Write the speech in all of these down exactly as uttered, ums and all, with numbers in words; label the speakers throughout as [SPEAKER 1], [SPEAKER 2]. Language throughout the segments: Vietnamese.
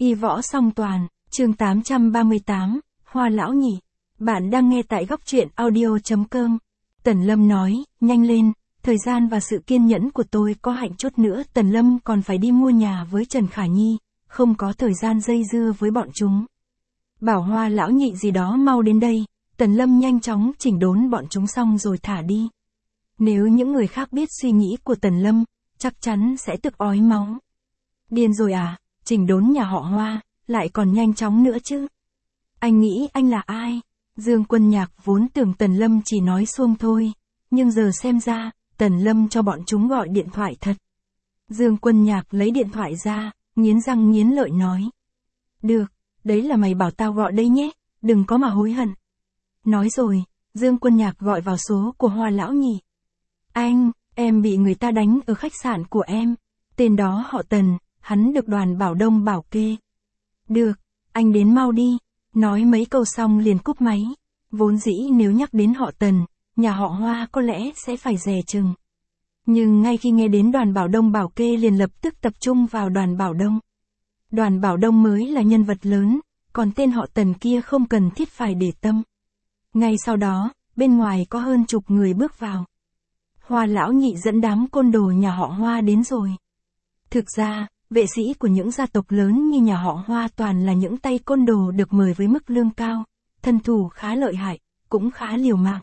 [SPEAKER 1] Y võ song toàn, chương tám trăm ba mươi tám, Hoa lão nhị. Bạn đang nghe tại góc truyện audio.com. Tần Lâm nói, nhanh lên, thời gian và sự kiên nhẫn của tôi có hạn chút nữa. Tần Lâm còn phải đi mua nhà với Trần Khả Nhi, không có thời gian dây dưa với bọn chúng. Bảo Hoa lão nhị gì đó mau đến đây, Tần Lâm nhanh chóng chỉnh đốn bọn chúng xong rồi thả đi. Nếu những người khác biết suy nghĩ của Tần Lâm, chắc chắn sẽ tức ói máu. Điên rồi à, chỉnh đốn nhà họ Hoa, lại còn nhanh chóng nữa chứ. Anh nghĩ anh là ai? Dương Quân Nhạc vốn tưởng Tần Lâm chỉ nói suông thôi, nhưng giờ xem ra, Tần Lâm cho bọn chúng gọi điện thoại thật. Dương Quân Nhạc lấy điện thoại ra, nghiến răng nghiến lợi nói. Được, đấy là mày bảo tao gọi đây nhé, đừng có mà hối hận. Nói rồi, Dương Quân Nhạc gọi vào số của Hoa lão nhị. Anh, em bị người ta đánh ở khách sạn của em, tên đó họ Tần, hắn được Đoàn Bảo Đông bảo kê. Được, anh đến mau đi. Nói mấy câu xong liền cúp máy. Vốn dĩ nếu nhắc đến họ Tần, nhà họ Hoa có lẽ sẽ phải dè chừng. Nhưng ngay khi nghe đến Đoàn Bảo Đông bảo kê liền lập tức tập trung vào Đoàn Bảo Đông. Đoàn Bảo Đông mới là nhân vật lớn, còn tên họ Tần kia không cần thiết phải để tâm. Ngay sau đó, bên ngoài có hơn chục người bước vào. Hoa lão nhị dẫn đám côn đồ nhà họ Hoa đến rồi. Thực ra, vệ sĩ của những gia tộc lớn như nhà họ Hoa toàn là những tay côn đồ được mời với mức lương cao, thân thủ khá lợi hại, cũng khá liều mạng.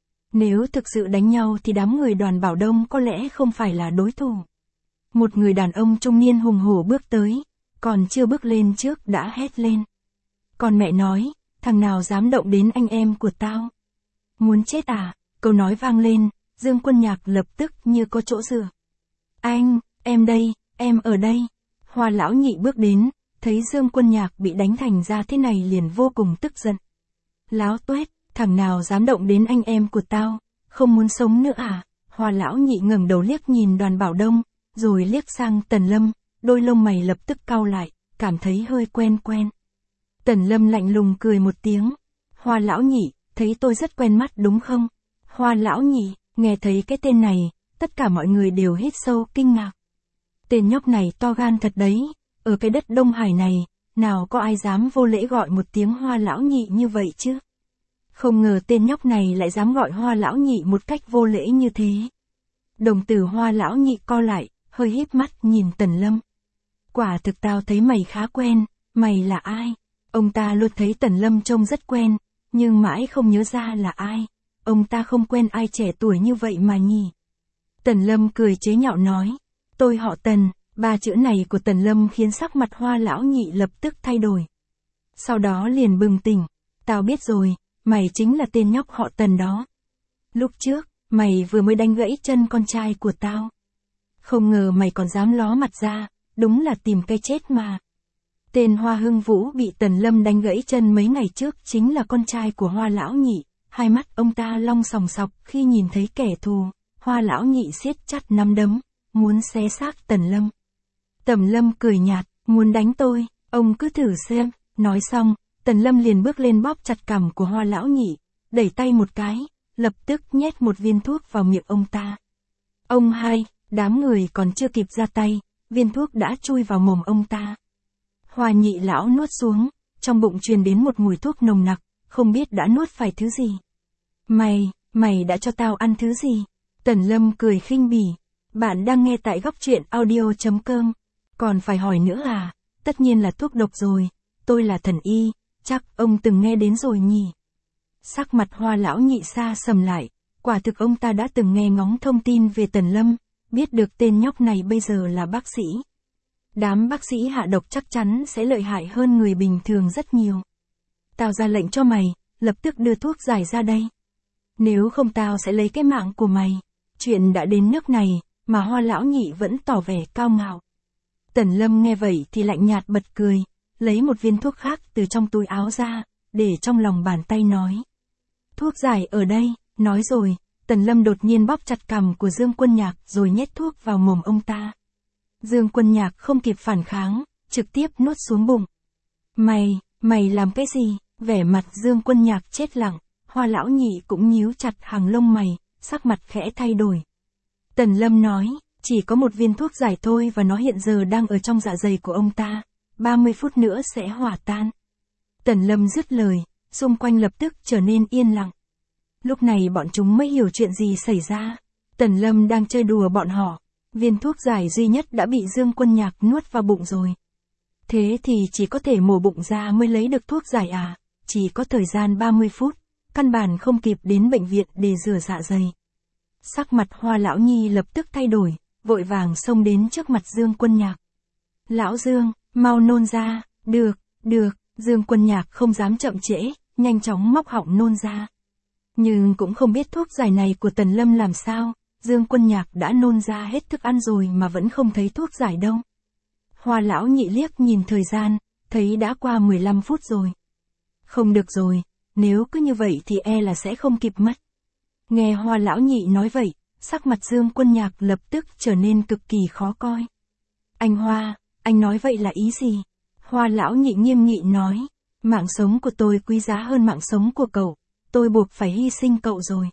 [SPEAKER 1] Nếu thực sự đánh nhau thì đám người Đoàn Bảo Đông có lẽ không phải là đối thủ. Một người đàn ông trung niên hùng hổ bước tới, còn chưa bước lên trước đã hét lên. Còn mẹ nói, thằng nào dám động đến anh em của tao? Muốn chết à? Câu nói vang lên, Dương Quân Nhạc lập tức như có chỗ dựa. Anh, em đây, em ở đây. Hoa lão nhị bước đến, thấy Dương Quân Nhạc bị đánh thành ra thế này liền vô cùng tức giận. Láo tuét, thằng nào dám động đến anh em của tao, không muốn sống nữa à? Hoa lão nhị ngẩng đầu liếc nhìn Đoàn Bảo Đông, rồi liếc sang Tần Lâm, đôi lông mày lập tức cau lại, cảm thấy hơi quen quen. Tần Lâm lạnh lùng cười một tiếng. Hoa lão nhị, thấy tôi rất quen mắt đúng không? Hoa lão nhị, nghe thấy cái tên này, tất cả mọi người đều hít sâu kinh ngạc. Tên nhóc này to gan thật đấy, ở cái đất Đông Hải này, nào có ai dám vô lễ gọi một tiếng Hoa lão nhị như vậy chứ? Không ngờ tên nhóc này lại dám gọi Hoa lão nhị một cách vô lễ như thế. Đồng tử Hoa lão nhị co lại, hơi híp mắt nhìn Tần Lâm. Quả thực tao thấy mày khá quen, mày là ai? Ông ta luôn thấy Tần Lâm trông rất quen, nhưng mãi không nhớ ra là ai. Ông ta không quen ai trẻ tuổi như vậy mà nhỉ? Tần Lâm cười chế nhạo nói. Tôi họ Tần, ba chữ này của Tần Lâm khiến sắc mặt Hoa lão nhị lập tức thay đổi. Sau đó liền bừng tỉnh, tao biết rồi, mày chính là tên nhóc họ Tần đó. Lúc trước, mày vừa mới đánh gãy chân con trai của tao. Không ngờ mày còn dám ló mặt ra, đúng là tìm cái chết mà. Tên Hoa Hưng Vũ bị Tần Lâm đánh gãy chân mấy ngày trước chính là con trai của Hoa lão nhị, hai mắt ông ta long sòng sọc khi nhìn thấy kẻ thù. Hoa lão nhị siết chặt nắm đấm, muốn xé xác Tần Lâm. Tần Lâm cười nhạt, muốn đánh tôi, ông cứ thử xem. Nói xong, Tần Lâm liền bước lên bóp chặt cằm của Hoa lão nhị, đẩy tay một cái, lập tức nhét một viên thuốc vào miệng ông ta. Ông hai, đám người còn chưa kịp ra tay, viên thuốc đã chui vào mồm ông ta. Hoa nhị lão nuốt xuống, trong bụng truyền đến một mùi thuốc nồng nặc, không biết đã nuốt phải thứ gì. Mày, mày đã cho tao ăn thứ gì? Tần Lâm cười khinh bỉ. Bạn đang nghe tại góc truyện audio.com. Còn phải hỏi nữa à? Tất nhiên là thuốc độc rồi. Tôi là thần y, chắc ông từng nghe đến rồi nhỉ? Sắc mặt Hoa lão nhị xa sầm lại. Quả thực ông ta đã từng nghe ngóng thông tin về Tần Lâm, biết được tên nhóc này bây giờ là bác sĩ. Đám bác sĩ hạ độc chắc chắn sẽ lợi hại hơn người bình thường rất nhiều. Tao ra lệnh cho mày, lập tức đưa thuốc giải ra đây. Nếu không tao sẽ lấy cái mạng của mày. Chuyện đã đến nước này, mà Hoa lão nhị vẫn tỏ vẻ cao ngạo. Tần Lâm nghe vậy thì lạnh nhạt bật cười, lấy một viên thuốc khác từ trong túi áo ra, để trong lòng bàn tay nói. Thuốc giải ở đây, nói rồi, Tần Lâm đột nhiên bóp chặt cằm của Dương Quân Nhạc rồi nhét thuốc vào mồm ông ta. Dương Quân Nhạc không kịp phản kháng, trực tiếp nuốt xuống bụng. Mày, mày làm cái gì? Vẻ mặt Dương Quân Nhạc chết lặng, Hoa lão nhị cũng nhíu chặt hàng lông mày, sắc mặt khẽ thay đổi. Tần Lâm nói, chỉ có một viên thuốc giải thôi và nó hiện giờ đang ở trong dạ dày của ông ta. ba mươi phút nữa sẽ hòa tan. Tần Lâm dứt lời, xung quanh lập tức trở nên yên lặng. Lúc này bọn chúng mới hiểu chuyện gì xảy ra. Tần Lâm đang chơi đùa bọn họ, viên thuốc giải duy nhất đã bị Dương Quân Nhạc nuốt vào bụng rồi. Thế thì chỉ có thể mổ bụng ra mới lấy được thuốc giải à, chỉ có thời gian ba mươi phút, căn bản không kịp đến bệnh viện để rửa dạ dày. Sắc mặt Hoa Lão Nhi lập tức thay đổi, vội vàng xông đến trước mặt Dương Quân Nhạc. Lão Dương, mau nôn ra, được, được, Dương Quân Nhạc không dám chậm trễ, nhanh chóng móc họng nôn ra. Nhưng cũng không biết thuốc giải này của Tần Lâm làm sao, Dương Quân Nhạc đã nôn ra hết thức ăn rồi mà vẫn không thấy thuốc giải đâu. Hoa Lão Nhị liếc nhìn thời gian, thấy đã qua mười lăm phút rồi. Không được rồi, nếu cứ như vậy thì e là sẽ không kịp mất. Nghe Hoa Lão Nhị nói vậy, sắc mặt Dương Quân Nhạc lập tức trở nên cực kỳ khó coi. Anh Hoa, anh nói vậy là ý gì? Hoa Lão Nhị nghiêm nghị nói, mạng sống của tôi quý giá hơn mạng sống của cậu, tôi buộc phải hy sinh cậu rồi.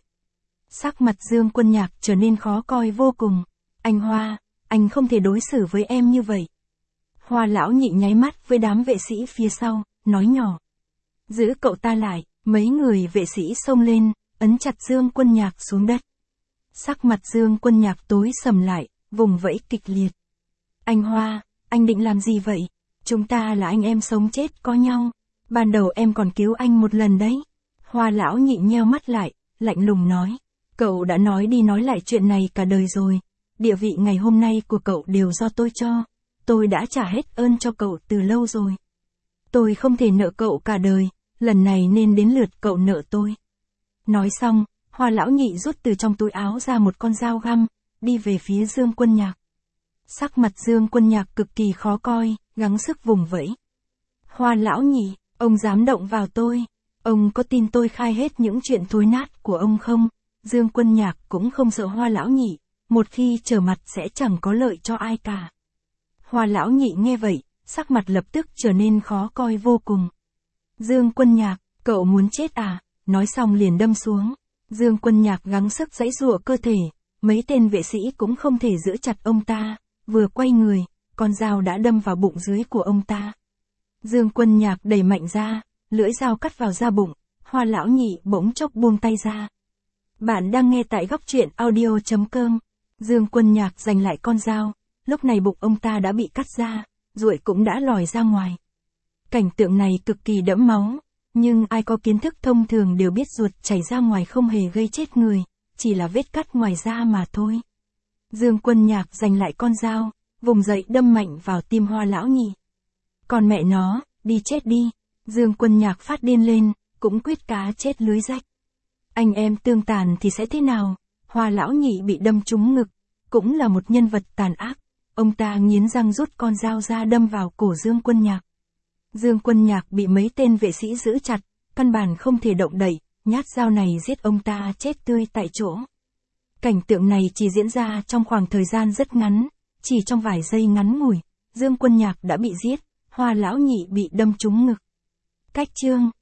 [SPEAKER 1] Sắc mặt Dương Quân Nhạc trở nên khó coi vô cùng. Anh Hoa, anh không thể đối xử với em như vậy. Hoa Lão Nhị nháy mắt với đám vệ sĩ phía sau, nói nhỏ. Giữ cậu ta lại, mấy người vệ sĩ xông lên, ấn chặt Dương Quân Nhạc xuống đất. Sắc mặt Dương Quân Nhạc tối sầm lại, vùng vẫy kịch liệt. Anh Hoa, anh định làm gì vậy? Chúng ta là anh em sống chết có nhau. Ban đầu em còn cứu anh một lần đấy. Hoa Lão Nhị nheo mắt lại, lạnh lùng nói. Cậu đã nói đi nói lại chuyện này cả đời rồi. Địa vị ngày hôm nay của cậu đều do tôi cho. Tôi đã trả hết ơn cho cậu từ lâu rồi. Tôi không thể nợ cậu cả đời, lần này nên đến lượt cậu nợ tôi. Nói xong, Hoa Lão Nhị rút từ trong túi áo ra một con dao găm, đi về phía Dương Quân Nhạc. Sắc mặt Dương Quân Nhạc cực kỳ khó coi, gắng sức vùng vẫy. Hoa Lão Nhị, ông dám động vào tôi, ông có tin tôi khai hết những chuyện thối nát của ông không? Dương Quân Nhạc cũng không sợ Hoa Lão Nhị, một khi trở mặt sẽ chẳng có lợi cho ai cả. Hoa Lão Nhị nghe vậy, sắc mặt lập tức trở nên khó coi vô cùng. Dương Quân Nhạc, cậu muốn chết à? Nói xong liền đâm xuống. Dương Quân Nhạc gắng sức giãy giụa cơ thể, mấy tên vệ sĩ cũng không thể giữ chặt ông ta, vừa quay người, con dao đã đâm vào bụng dưới của ông ta. Dương Quân Nhạc đẩy mạnh ra, lưỡi dao cắt vào da bụng, Hoa Lão Nhị bỗng chốc buông tay ra. Bạn đang nghe tại góc truyện audio chấm com. Dương Quân Nhạc giành lại con dao, lúc này bụng ông ta đã bị cắt ra, ruồi cũng đã lòi ra ngoài. Cảnh tượng này cực kỳ đẫm máu, nhưng ai có kiến thức thông thường đều biết ruột chảy ra ngoài không hề gây chết người, chỉ là vết cắt ngoài da mà thôi. Dương Quân Nhạc giành lại con dao, vùng dậy đâm mạnh vào tim Hoa Lão Nhị. Còn mẹ nó, đi chết đi. Dương Quân Nhạc phát điên lên, cũng quyết cá chết lưới rách. Anh em tương tàn thì sẽ thế nào? Hoa Lão Nhị bị đâm trúng ngực, cũng là một nhân vật tàn ác. Ông ta nghiến răng rút con dao ra đâm vào cổ Dương Quân Nhạc. Dương Quân Nhạc bị mấy tên vệ sĩ giữ chặt, căn bản không thể động đậy, nhát dao này giết ông ta chết tươi tại chỗ. Cảnh tượng này chỉ diễn ra trong khoảng thời gian rất ngắn, chỉ trong vài giây ngắn ngủi, Dương Quân Nhạc đã bị giết, Hoa Lão Nhị bị đâm trúng ngực. Cách chương